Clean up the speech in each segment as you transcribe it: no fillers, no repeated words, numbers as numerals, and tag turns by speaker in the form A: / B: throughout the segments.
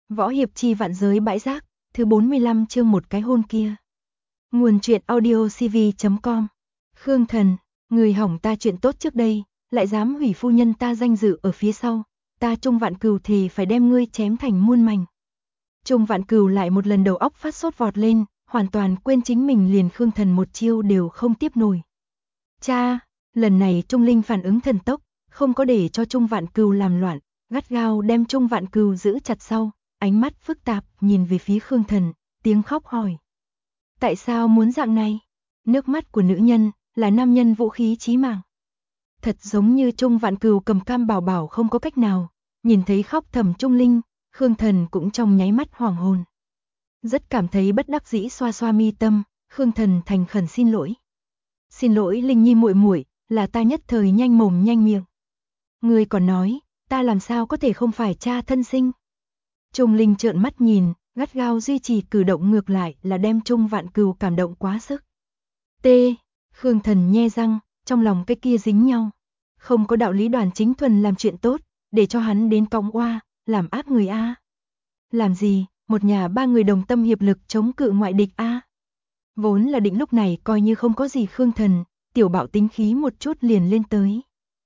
A: Võ hiệp chi vạn giới bãi rác, thứ 45 chương một cái hôn kia. Nguồn truyện audio cv.com. Khương Thần, người hỏng ta chuyện tốt trước đây, lại dám hủy phu nhân ta danh dự ở phía sau, ta Trung Vạn Cừu thề phải đem ngươi chém thành muôn mảnh. Trung Vạn Cừu lại một lần đầu óc phát sốt vọt lên, hoàn toàn quên chính mình liền Khương Thần một chiêu đều không tiếp nổi. Cha, lần này Trung Linh phản ứng thần tốc, không có để cho Trung Vạn Cừu làm loạn, gắt gao đem Trung Vạn Cừu giữ chặt sau, ánh mắt phức tạp nhìn về phía Khương Thần, tiếng khóc hỏi. Tại sao muốn dạng này? Nước mắt của nữ nhân là nam nhân vũ khí chí mạng. Thật giống như Trung Vạn Cừu cầm cam bảo bảo không có cách nào, nhìn thấy khóc thầm Trung Linh, Khương Thần cũng trong nháy mắt hoảng hồn. Rất cảm thấy bất đắc dĩ xoa xoa mi tâm, Khương Thần thành khẩn xin lỗi. Xin lỗi Linh Nhi muội muội, là ta nhất thời nhanh mồm nhanh miệng. Ngươi còn nói, ta làm sao có thể không phải cha thân sinh? Trung Linh trợn mắt nhìn, gắt gao duy trì cử động ngược lại là đem Trung Vạn Cừu cảm động quá sức. Khương Thần nhe răng, trong lòng cái kia dính nhau. Không có đạo lý Đoàn Chính Thuần làm chuyện tốt, để cho hắn đến cõng oa, làm ác người a. Làm gì, một nhà ba người đồng tâm hiệp lực chống cự ngoại địch a. Vốn là định lúc này coi như không có gì Khương Thần, tiểu bạo tính khí một chút liền lên tới.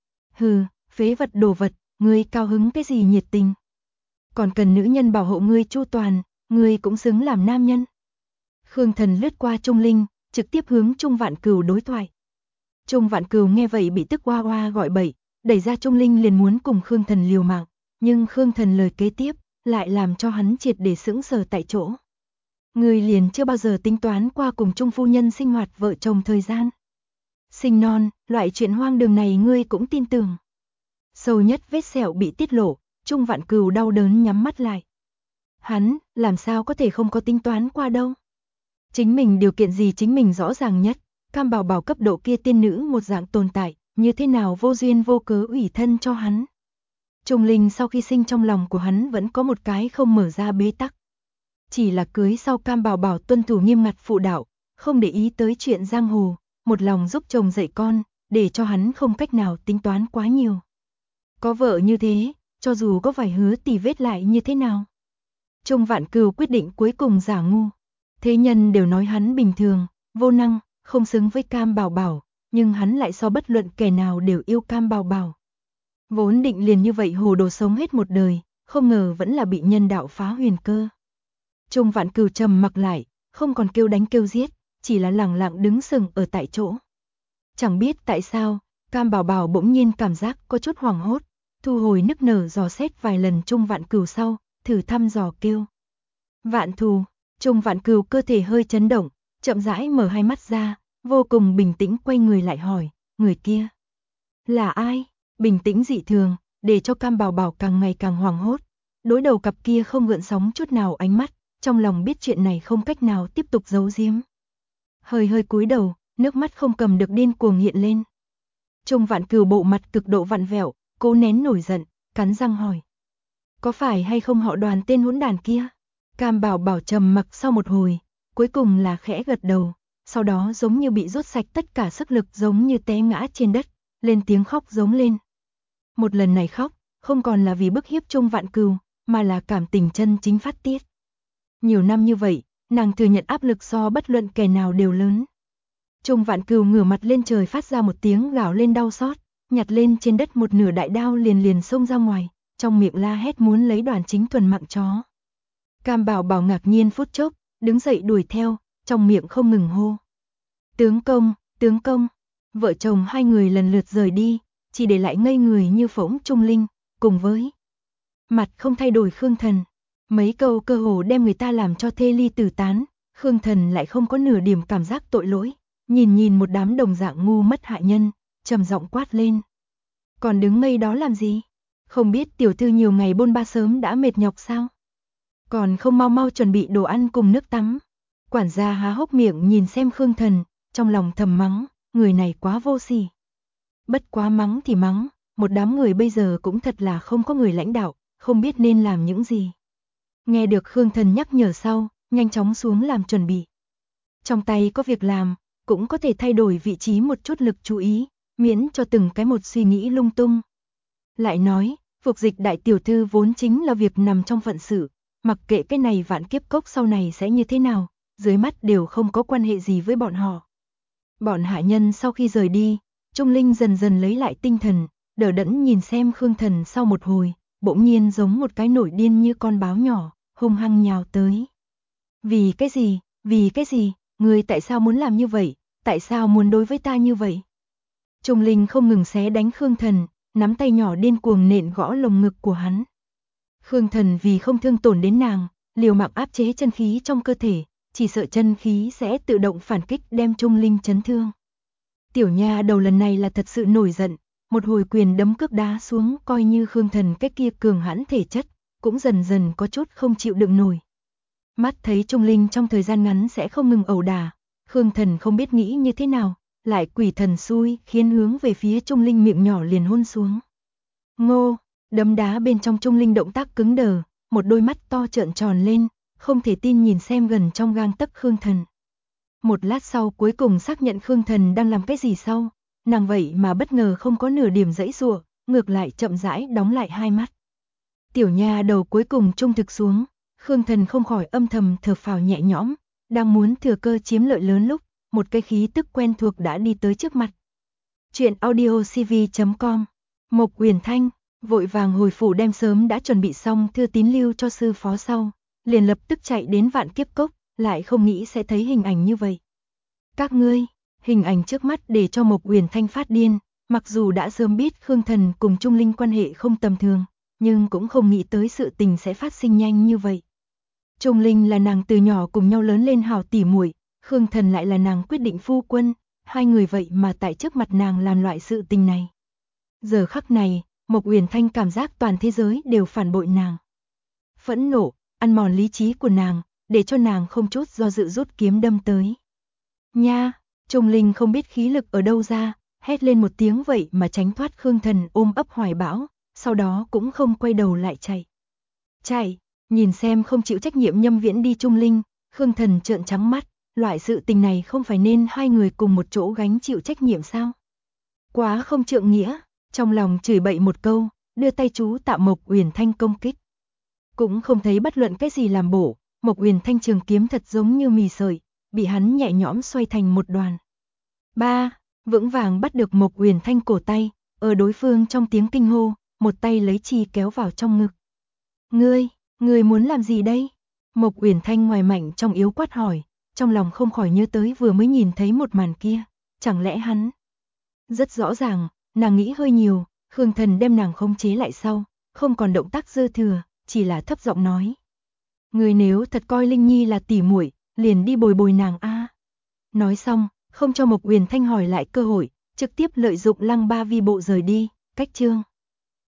A: Hừ, phế vật đồ vật, ngươi cao hứng cái gì nhiệt tình? Còn cần nữ nhân bảo hộ ngươi chu toàn, ngươi cũng xứng làm nam nhân. Khương Thần lướt qua Trung Linh, trực tiếp hướng Trung Vạn Cừu đối thoại. Trung Vạn Cừu nghe vậy bị tức oa oa gọi bậy, đẩy ra Trung Linh liền muốn cùng Khương Thần liều mạng, nhưng Khương Thần lời kế tiếp lại làm cho hắn triệt để sững sờ tại chỗ. Ngươi liền chưa bao giờ tính toán qua cùng Trung phu nhân sinh hoạt vợ chồng thời gian. Sinh non, loại chuyện hoang đường này ngươi cũng tin tưởng. Sâu nhất vết sẹo bị tiết lộ, Trung Vạn Cừu đau đớn nhắm mắt lại. Hắn, làm sao có thể không có tính toán qua đâu. Chính mình điều kiện gì chính mình rõ ràng nhất, cam bảo bảo cấp độ kia tiên nữ một dạng tồn tại, như thế nào vô duyên vô cớ ủy thân cho hắn. Trung Linh sau khi sinh trong lòng của hắn vẫn có một cái không mở ra bế tắc. Chỉ là cưới sau cam bảo bảo tuân thủ nghiêm ngặt phụ đạo, không để ý tới chuyện giang hồ, một lòng giúp chồng dạy con, để cho hắn không cách nào tính toán quá nhiều. Có vợ như thế, cho dù có vài hứa tì vết lại như thế nào. Trung Vạn Cừu quyết định cuối cùng giả ngu. Thế nhân đều nói hắn bình thường, vô năng, không xứng với cam bảo bảo, nhưng hắn lại so bất luận kẻ nào đều yêu cam bảo bảo. Vốn định liền như vậy hồ đồ sống hết một đời, không ngờ vẫn là bị nhân đạo phá huyền cơ. Trung Vạn Cừu trầm mặc lại, không còn kêu đánh kêu giết, chỉ là lẳng lặng đứng sừng ở tại chỗ. Chẳng biết tại sao, cam bảo bảo bỗng nhiên cảm giác có chút hoảng hốt, thu hồi nức nở dò xét vài lần Trung Vạn Cừu sau, thử thăm dò kêu. Vạn Thù, Trung Vạn Cừu cơ thể hơi chấn động, chậm rãi mở hai mắt ra, vô cùng bình tĩnh quay người lại hỏi, người kia là ai? Bình tĩnh dị thường, để cho cam bảo bảo càng ngày càng hoảng hốt. Đối đầu cặp kia không gợn sóng chút nào ánh mắt, trong lòng biết chuyện này không cách nào tiếp tục giấu giếm. Hơi cúi đầu, nước mắt không cầm được điên cuồng hiện lên. Trung Vạn Cừu bộ mặt cực độ vặn vẹo, cố nén nổi giận, cắn răng hỏi. Có phải hay không họ Đoàn tên hỗn đàn kia? Cam bảo bảo trầm mặc sau một hồi, cuối cùng là khẽ gật đầu, sau đó giống như bị rút sạch tất cả sức lực giống như té ngã trên đất, lên tiếng khóc giống lên. Một lần này khóc, không còn là vì bức hiếp Trung Vạn Cừu, mà là cảm tình chân chính phát tiết. Nhiều năm như vậy, nàng thừa nhận áp lực so bất luận kẻ nào đều lớn. Trung Vạn Cừu ngửa mặt lên trời phát ra một tiếng gào lên đau xót, nhặt lên trên đất một nửa đại đao liền xông ra ngoài, trong miệng la hét muốn lấy Đoàn Chính Thuần mạng chó. Cam bảo bảo ngạc nhiên phút chốc, đứng dậy đuổi theo, trong miệng không ngừng hô. Tướng công, vợ chồng hai người lần lượt rời đi, chỉ để lại ngây người như phỗng Trung Linh, cùng với mặt không thay đổi Khương Thần. Mấy câu cơ hồ đem người ta làm cho thê ly tử tán, Khương Thần lại không có nửa điểm cảm giác tội lỗi, nhìn một đám đồng dạng ngu mất hại nhân, trầm giọng quát lên. Còn đứng ngây đó làm gì? Không biết tiểu thư nhiều ngày bôn ba sớm đã mệt nhọc sao? Còn không mau mau chuẩn bị đồ ăn cùng nước tắm. Quản gia há hốc miệng nhìn xem Khương Thần, trong lòng thầm mắng, người này quá vô sỉ. Bất quá mắng thì mắng, một đám người bây giờ cũng thật là không có người lãnh đạo, không biết nên làm những gì. Nghe được Khương Thần nhắc nhở sau, nhanh chóng xuống làm chuẩn bị. Trong tay có việc làm, cũng có thể thay đổi vị trí một chút lực chú ý, miễn cho từng cái một suy nghĩ lung tung. Lại nói, phục dịch đại tiểu thư vốn chính là việc nằm trong phận sự, mặc kệ cái này vạn kiếp cốc sau này sẽ như thế nào, dưới mắt đều không có quan hệ gì với bọn họ. Bọn hạ nhân sau khi rời đi, Trung Linh dần dần lấy lại tinh thần, đờ đẫn nhìn xem Khương Thần sau một hồi, bỗng nhiên giống một cái nổi điên như con báo nhỏ, hung hăng nhào tới. Vì cái gì, ngươi tại sao muốn làm như vậy, tại sao muốn đối với ta như vậy? Trung Linh không ngừng xé đánh Khương Thần, nắm tay nhỏ điên cuồng nện gõ lồng ngực của hắn. Khương Thần vì không thương tổn đến nàng, liều mạng áp chế chân khí trong cơ thể, chỉ sợ chân khí sẽ tự động phản kích đem Trung Linh chấn thương. Tiểu nha đầu lần này là thật sự nổi giận, một hồi quyền đấm cước đá xuống, coi như Khương Thần cái kia cường hãn thể chất, cũng dần dần có chút không chịu đựng nổi. Mắt thấy Trung Linh trong thời gian ngắn sẽ không ngừng ẩu đả, Khương Thần không biết nghĩ như thế nào, lại quỷ thần xui khiến hướng về phía Trung Linh miệng nhỏ liền hôn xuống. Ngô, đấm đá bên trong Trung Linh động tác cứng đờ, một đôi mắt to trợn tròn lên, không thể tin nhìn xem gần trong gang tấc Khương Thần. Một lát sau cuối cùng xác nhận Khương Thần đang làm cái gì sau, nàng vậy mà bất ngờ không có nửa điểm giãy giụa, ngược lại chậm rãi đóng lại hai mắt. Tiểu nha đầu cuối cùng trung thực xuống, Khương Thần không khỏi âm thầm thở phào nhẹ nhõm, đang muốn thừa cơ chiếm lợi lớn lúc, một cái khí tức quen thuộc đã đi tới trước mặt. Truyện audio cv.com. Mộc Uyển Thanh vội vàng hồi phủ đem sớm đã chuẩn bị xong thư tín lưu cho sư phó sau, liền lập tức chạy đến Vạn Kiếp Cốc, lại không nghĩ sẽ thấy hình ảnh như vậy. Các ngươi, hình ảnh trước mắt để cho Mộc Uyển Thanh phát điên, mặc dù đã sớm biết Khương Thần cùng Trung Linh quan hệ không tầm thường, nhưng cũng không nghĩ tới sự tình sẽ phát sinh nhanh như vậy. Trung Linh là nàng từ nhỏ cùng nhau lớn lên hảo tỉ muội, Khương Thần lại là nàng quyết định phu quân, hai người vậy mà tại trước mặt nàng làm loại sự tình này. Giờ khắc này, Mộc Uyển Thanh cảm giác toàn thế giới đều phản bội nàng. Phẫn nộ, ăn mòn lý trí của nàng, để cho nàng không chút do dự rút kiếm đâm tới. Nha, Trung Linh không biết khí lực ở đâu ra, hét lên một tiếng vậy mà tránh thoát Khương Thần ôm ấp hoài bão, sau đó cũng không quay đầu lại chạy. Chạy, nhìn xem không chịu trách nhiệm Nhâm Viễn đi Trung Linh, Khương Thần trợn trắng mắt, loại sự tình này không phải nên hai người cùng một chỗ gánh chịu trách nhiệm sao? Quá không trượng nghĩa, trong lòng chửi bậy một câu, đưa tay chú tạo Mộc Uyển Thanh công kích. Cũng không thấy bất luận cái gì làm bổ, Mộc Uyển Thanh trường kiếm thật giống như mì sợi, bị hắn nhẹ nhõm xoay thành một đoàn. Ba, vững vàng bắt được Mộc Uyển Thanh cổ tay, ở đối phương trong tiếng kinh hô, một tay lấy chi kéo vào trong ngực. Ngươi muốn làm gì đây? Mộc Uyển Thanh ngoài mạnh trong yếu quát hỏi, trong lòng không khỏi nhớ tới vừa mới nhìn thấy một màn kia, chẳng lẽ hắn? Rất rõ ràng, nàng nghĩ hơi nhiều, Khương Thần đem nàng khống chế lại sau, không còn động tác dư thừa, chỉ là thấp giọng nói. Ngươi nếu thật coi Linh Nhi là tỉ muội, liền đi bồi bồi nàng a. Nói xong, không cho Mộc Uyển Thanh hỏi lại cơ hội, trực tiếp lợi dụng Lăng Ba Vi bộ rời đi, cách chương.